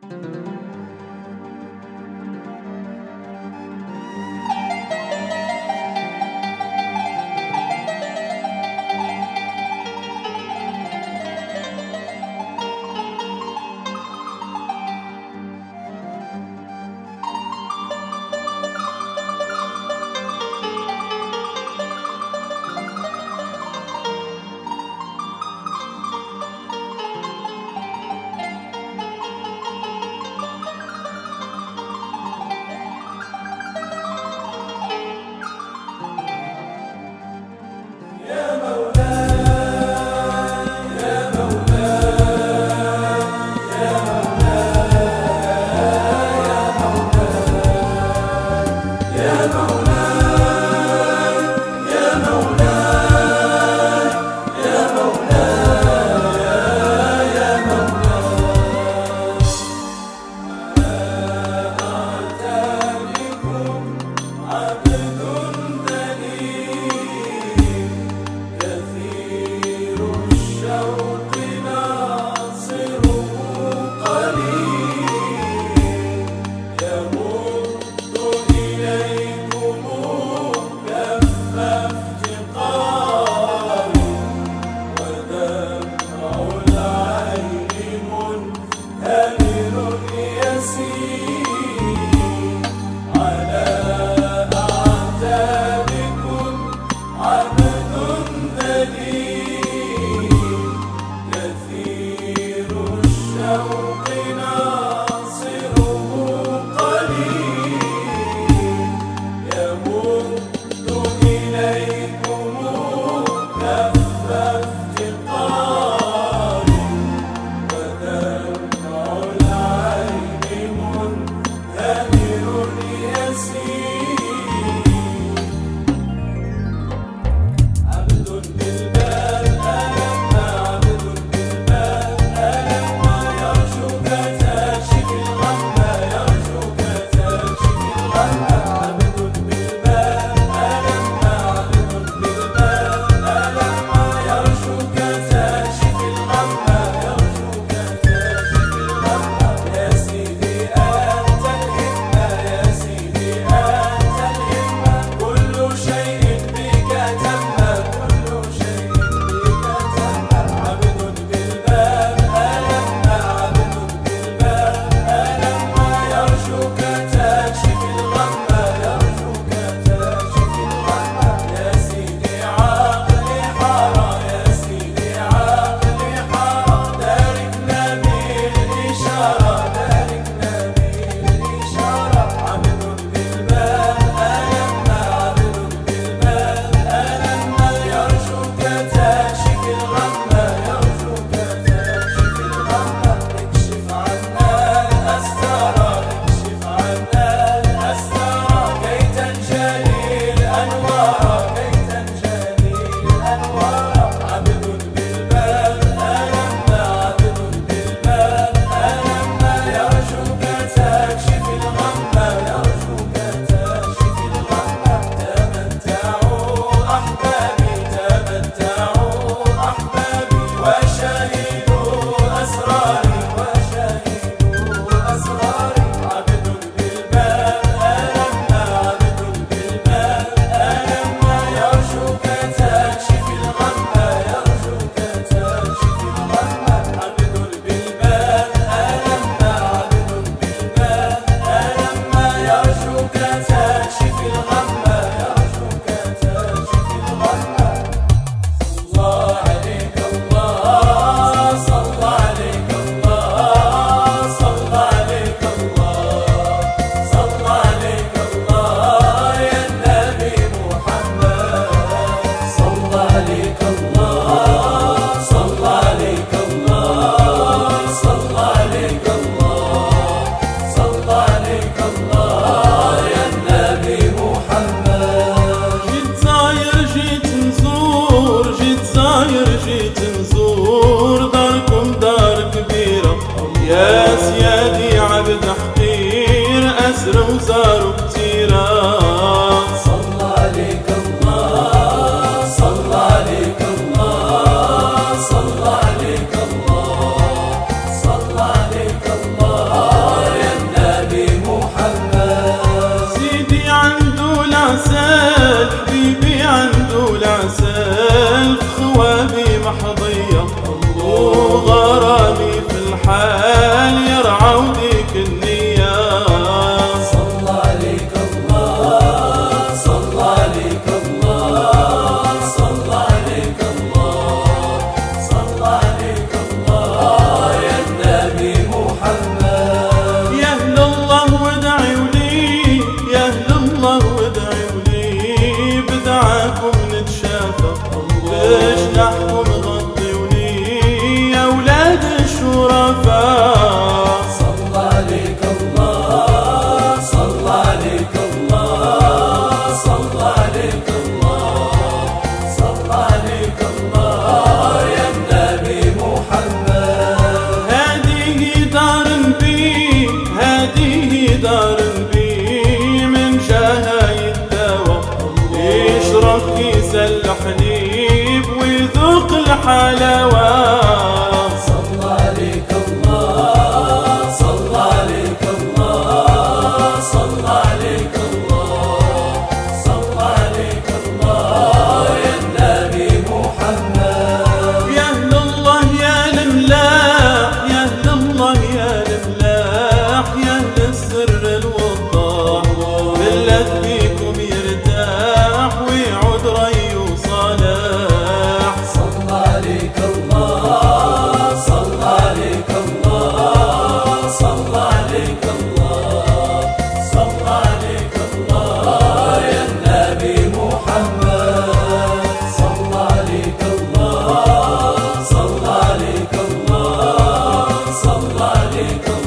وزاروا كتيرا. صلى عليك الله، صلى عليك الله، صلى عليك الله، صلى عليك الله وحلاوة. صلى عليك الله، صلى عليك الله، صلى عليك الله، صلى عليك الله يا النبي محمد. يا أهل الله يا الأملاح، يا أهل الله يا الأملاح، يا أهل السر الوضاح، بالله فيكم يرتاح ويعود ري وصلاح. صلى عليك الله، صلى عليك الله، صلى عليك الله، صلى عليك الله يا النبي محمد. صلى عليك الله، صلى عليك الله، صلى عليك الله.